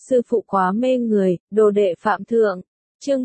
sư phụ quá mê người, đồ đệ phạm thượng. Chương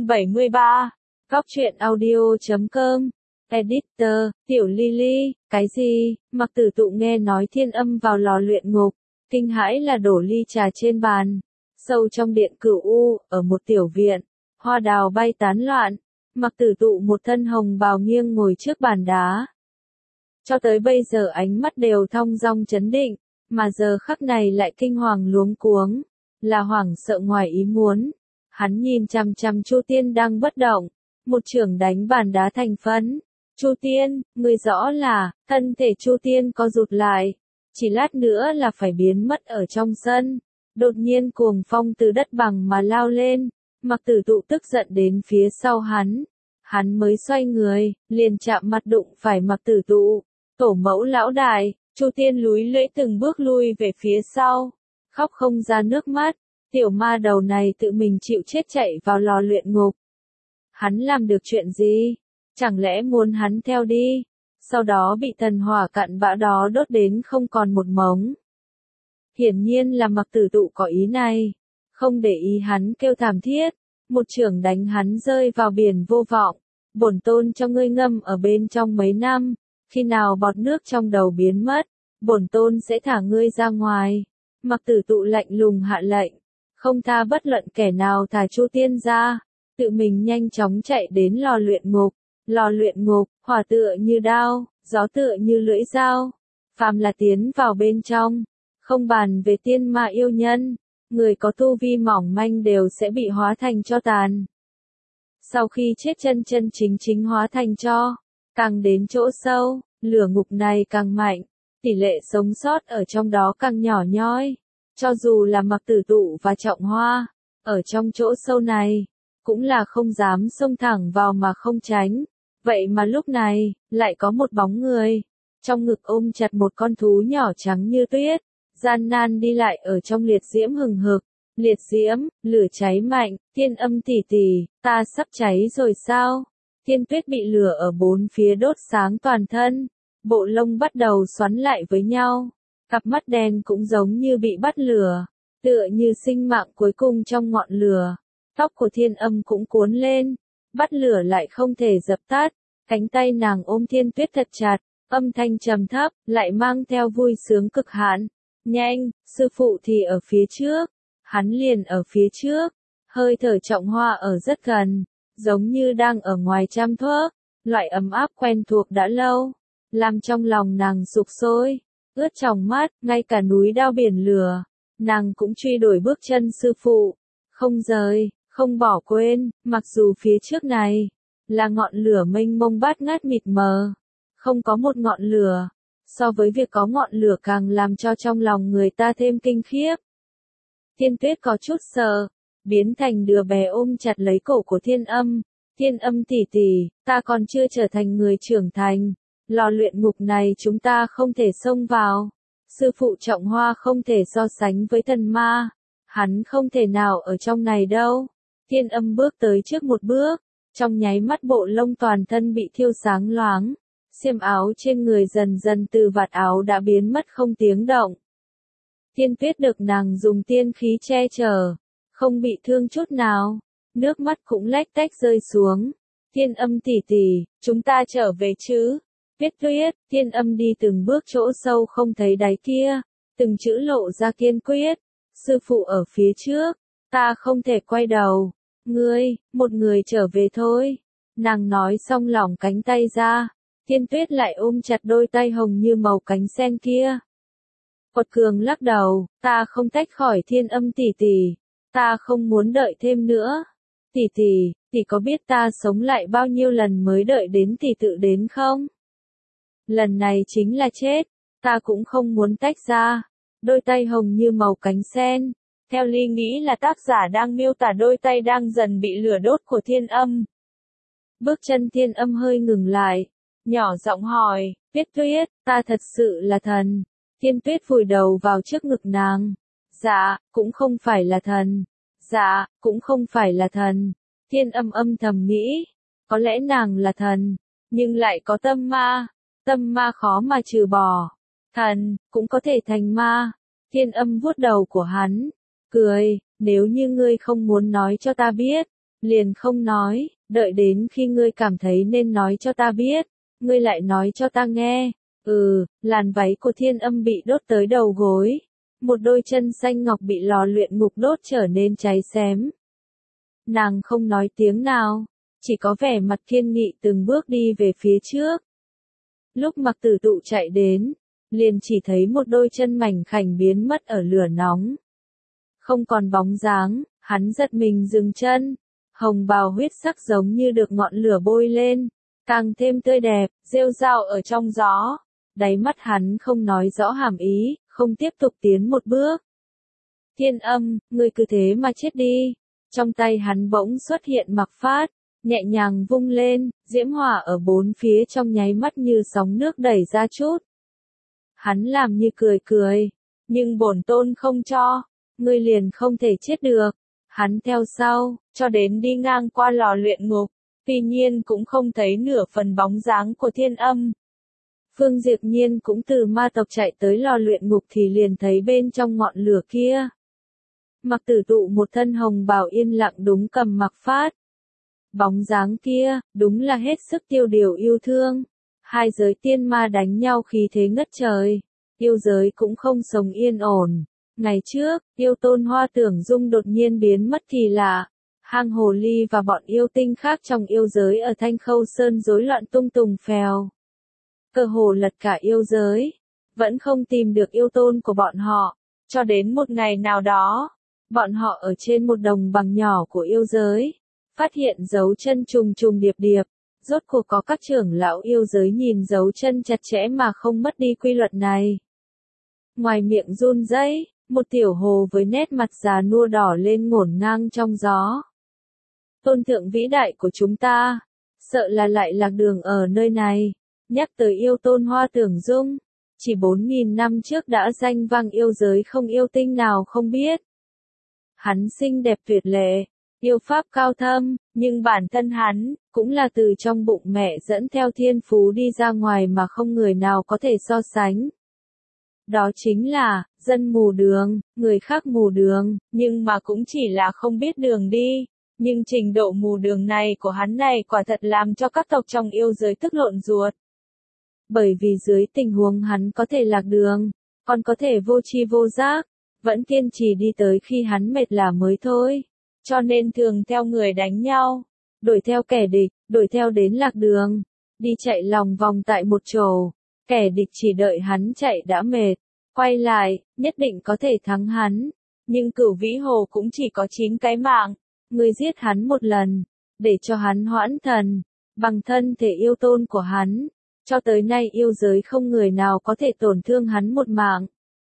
173. Góc truyện audio.com. Editor, Tiểu Lily, cái gì? Mặc Tử Tụ nghe nói Thiên Âm vào lò luyện ngục, kinh hãi là đổ ly trà trên bàn. Sâu trong điện Cửu U, ở một tiểu viện, hoa đào bay tán loạn. Mặc Tử Tụ một thân hồng bào nghiêng ngồi trước bàn đá. Cho tới bây giờ ánh mắt đều thong dong chấn định, mà giờ khắc này lại kinh hoàng luống cuống, là hoảng sợ ngoài ý muốn. Hắn nhìn chằm chằm Chu Tiên đang bất động, một chưởng đánh bàn đá thành phấn. Chu Tiên, ngươi rõ là, thân thể Chu Tiên co rụt lại, chỉ lát nữa là phải biến mất ở trong sân. Đột nhiên cuồng phong từ đất bằng mà lao lên, Mặc Tử Tụ tức giận đến phía sau hắn mới xoay người, liền chạm mặt đụng phải Mặc Tử Tụ. Tổ mẫu lão đại, Chu Tiên lúi lưỡi từng bước lui về phía sau, khóc không ra nước mắt. Tiểu ma đầu này tự mình chịu chết chạy vào lò luyện ngục. Hắn làm được chuyện gì? Chẳng lẽ muốn hắn theo đi, sau đó bị thần hỏa cặn bã đó đốt đến không còn một mống? Hiển nhiên là Mặc Tử Tụ có ý này, không để ý hắn kêu thảm thiết, một chưởng đánh hắn rơi vào biển vô vọng. Bổn tôn cho ngươi ngâm ở bên trong mấy năm, khi nào bọt nước trong đầu biến mất, bổn tôn sẽ thả ngươi ra ngoài. Mặc Tử Tụ lạnh lùng hạ lệnh, không tha bất luận kẻ nào thả Chu Tiên ra, tự mình nhanh chóng chạy đến lò luyện ngục. Lò luyện ngục, hỏa tựa như đao, gió tựa như lưỡi dao. Phàm là tiến vào bên trong, không bàn về tiên ma yêu nhân, người có tu vi mỏng manh đều sẽ bị hóa thành tro tàn. Sau khi chết chân chính hóa thành tro, càng đến chỗ sâu, lửa ngục này càng mạnh, tỷ lệ sống sót ở trong đó càng nhỏ nhoi. Cho dù là Mặc Tử Tụ và Trọng Hoa, ở trong chỗ sâu này, cũng là không dám xông thẳng vào mà không tránh. Vậy mà lúc này, lại có một bóng người, trong ngực ôm chặt một con thú nhỏ trắng như tuyết, gian nan đi lại ở trong liệt diễm hừng hực. Liệt diễm, lửa cháy mạnh, Thiên Âm tỷ tỷ, ta sắp cháy rồi sao? Thiên Tuyết bị lửa ở bốn phía đốt sáng toàn thân, bộ lông bắt đầu xoắn lại với nhau, cặp mắt đen cũng giống như bị bắt lửa, tựa như sinh mạng cuối cùng trong ngọn lửa. Tóc của Thiên Âm cũng cuốn lên, bắt lửa lại không thể dập tắt, cánh tay nàng ôm Thiên Tuyết thật chặt, âm thanh trầm thấp, lại mang theo vui sướng cực hạn. Nhanh, sư phụ thì ở phía trước, hắn liền ở phía trước, hơi thở Trọng Hoa ở rất gần, giống như đang ở ngoài trăm thước, loại ấm áp quen thuộc đã lâu, làm trong lòng nàng sục sôi, ướt tròng mắt, ngay cả núi đao biển lửa, nàng cũng truy đuổi bước chân sư phụ, không rời, không bỏ quên, mặc dù phía trước này là ngọn lửa mênh mông bát ngát mịt mờ, không có một ngọn lửa, so với việc có ngọn lửa càng làm cho trong lòng người ta thêm kinh khiếp. Thiên Tuyết có chút sợ, biến thành đứa bé ôm chặt lấy cổ của Thiên Âm. Thiên Âm tỷ tỷ, ta còn chưa trở thành người trưởng thành, lò luyện ngục này chúng ta không thể xông vào. Sư phụ Trọng Hoa không thể so sánh với thần ma, hắn không thể nào ở trong này đâu. Thiên Âm bước tới trước một bước, trong nháy mắt bộ lông toàn thân bị thiêu sáng loáng, xiêm áo trên người dần dần từ vạt áo đã biến mất không tiếng động. Thiên Tuyết được nàng dùng tiên khí che chở, không bị thương chút nào, nước mắt cũng lách tách rơi xuống. Thiên Âm tỷ tỷ, chúng ta trở về chứ? Tuyết, Thiên Âm đi từng bước chỗ sâu không thấy đáy kia, từng chữ lộ ra kiên quyết. Sư phụ ở phía trước, ta không thể quay đầu. Một người trở về thôi. Nàng nói xong lỏng cánh tay ra, Thiên Tuyết lại ôm chặt đôi tay hồng như màu cánh sen kia. Quật cường lắc đầu, ta không tách khỏi Thiên Âm tỷ tỷ, ta không muốn đợi thêm nữa. Tỷ có biết ta sống lại bao nhiêu lần mới đợi đến tỷ tự đến không? Lần này chính là chết, ta cũng không muốn tách ra. Đôi tay hồng như màu cánh sen, theo Ly nghĩ là tác giả đang miêu tả đôi tay đang dần bị lửa đốt của Thiên Âm. Bước chân Thiên Âm hơi ngừng lại, nhỏ giọng hỏi, Tuyết, ta thật sự là thần? Thiên Tuyết vùi đầu vào trước ngực nàng. Dạ, cũng không phải là thần. Dạ, cũng không phải là thần. Thiên Âm âm thầm nghĩ, có lẽ nàng là thần, nhưng lại có tâm ma khó mà trừ bỏ. Thần, cũng có thể thành ma. Thiên Âm vuốt đầu của hắn, cười, nếu như ngươi không muốn nói cho ta biết, liền không nói, đợi đến khi ngươi cảm thấy nên nói cho ta biết, ngươi lại nói cho ta nghe. Làn váy của Thiên Âm bị đốt tới đầu gối, một đôi chân xanh ngọc bị lò luyện ngục đốt trở nên cháy xém. Nàng không nói tiếng nào, chỉ có vẻ mặt kiên nghị từng bước đi về phía trước. Lúc Mặc Tử Tụ chạy đến, liền chỉ thấy một đôi chân mảnh khảnh biến mất ở lửa nóng. Không còn bóng dáng, hắn giật mình dừng chân, hồng bào huyết sắc giống như được ngọn lửa bôi lên, càng thêm tươi đẹp, rêu rao ở trong gió. Đáy mắt hắn không nói rõ hàm ý, không tiếp tục tiến một bước. Thiên Âm, ngươi cứ thế mà chết đi. Trong tay hắn bỗng xuất hiện mặc phát, nhẹ nhàng vung lên, diễm hỏa ở bốn phía trong nháy mắt như sóng nước đẩy ra chút. Hắn làm như cười cười, nhưng bổn tôn không cho, ngươi liền không thể chết được. Hắn theo sau, cho đến đi ngang qua lò luyện ngục, tuy nhiên cũng không thấy nửa phần bóng dáng của Thiên Âm. Phương Diệp Nhiên cũng từ ma tộc chạy tới lò luyện ngục thì liền thấy bên trong ngọn lửa kia. Mặc Tử Tụ một thân hồng bào yên lặng đúng cầm mặc phát. Bóng dáng kia, đúng là hết sức tiêu điều yêu thương. Hai giới tiên ma đánh nhau khí thế ngất trời. Yêu giới cũng không sống yên ổn. Ngày trước, yêu tôn Hoa Tưởng Dung đột nhiên biến mất thì lạ. Hang Hồ Ly và bọn yêu tinh khác trong yêu giới ở Thanh Khâu Sơn rối loạn tung tùng phèo. Cơ hồ lật cả yêu giới. Vẫn không tìm được yêu tôn của bọn họ. Cho đến một ngày nào đó, bọn họ ở trên một đồng bằng nhỏ của yêu giới, phát hiện dấu chân trùng trùng điệp điệp. Rốt cuộc có các trưởng lão yêu giới nhìn dấu chân chặt chẽ mà không mất đi quy luật này. Ngoài miệng run rẩy, một tiểu hồ với nét mặt già nua đỏ lên ngổn ngang trong gió. Tôn thượng vĩ đại của chúng ta, sợ là lại lạc đường ở nơi này. Nhắc tới yêu tôn Hoa Tưởng Dung, chỉ 4.000 năm trước đã danh vang yêu giới không yêu tinh nào không biết. Hắn xinh đẹp tuyệt lệ, yêu pháp cao thâm, nhưng bản thân hắn, cũng là từ trong bụng mẹ dẫn theo thiên phú đi ra ngoài mà không người nào có thể so sánh. Đó chính là, dân mù đường, người khác mù đường, nhưng mà cũng chỉ là không biết đường đi. Nhưng trình độ mù đường này của hắn này quả thật làm cho các tộc trong yêu giới tức lộn ruột. Bởi vì dưới tình huống hắn có thể lạc đường, còn có thể vô tri vô giác, vẫn kiên trì đi tới khi hắn mệt là mới thôi. Cho nên thường theo người đánh nhau, đuổi theo kẻ địch, đuổi theo đến lạc đường, đi chạy lòng vòng tại một chỗ. Kẻ địch chỉ đợi hắn chạy đã mệt, quay lại, nhất định có thể thắng hắn. Nhưng Cửu Vĩ Hồ cũng chỉ có 9 cái mạng, ngươi giết hắn một lần, để cho hắn hoãn thần, bằng thân thể yêu tôn của hắn. Cho tới nay yêu giới không người nào có thể tổn thương hắn một mạng.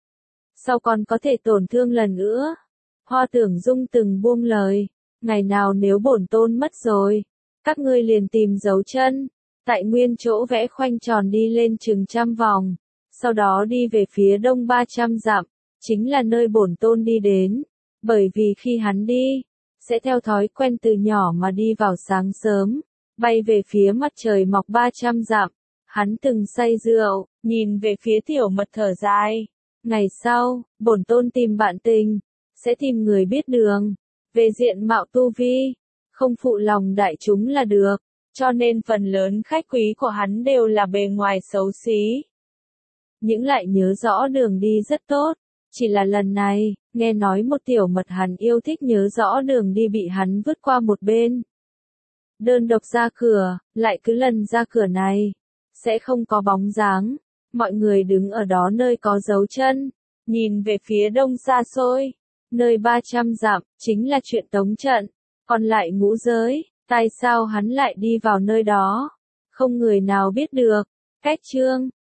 Sau còn có thể tổn thương lần nữa. Hoa Tưởng Dung từng buông lời, ngày nào nếu bổn tôn mất rồi, các ngươi liền tìm dấu chân, tại nguyên chỗ vẽ khoanh tròn đi lên chừng 100 vòng, sau đó đi về phía đông 300 dặm, chính là nơi bổn tôn đi đến, bởi vì khi hắn đi, sẽ theo thói quen từ nhỏ mà đi vào sáng sớm, bay về phía mặt trời mọc 300 dặm. Hắn từng say rượu, nhìn về phía tiểu mật thở dài. Ngày sau, bổn tôn tìm bạn tình, sẽ tìm người biết đường. Về diện mạo tu vi, không phụ lòng đại chúng là được. Cho nên phần lớn khách quý của hắn đều là bề ngoài xấu xí. Những lại nhớ rõ đường đi rất tốt. Chỉ là lần này, nghe nói một tiểu mật hắn yêu thích nhớ rõ đường đi bị hắn vứt qua một bên. Đơn độc ra cửa, lại cứ lần ra cửa này. Sẽ không có bóng dáng, mọi người đứng ở đó nơi có dấu chân, nhìn về phía đông xa xôi, nơi 300 dặm, chính là chuyện tống trận, còn lại ngũ giới, tại sao hắn lại đi vào nơi đó, không người nào biết được. Cách chương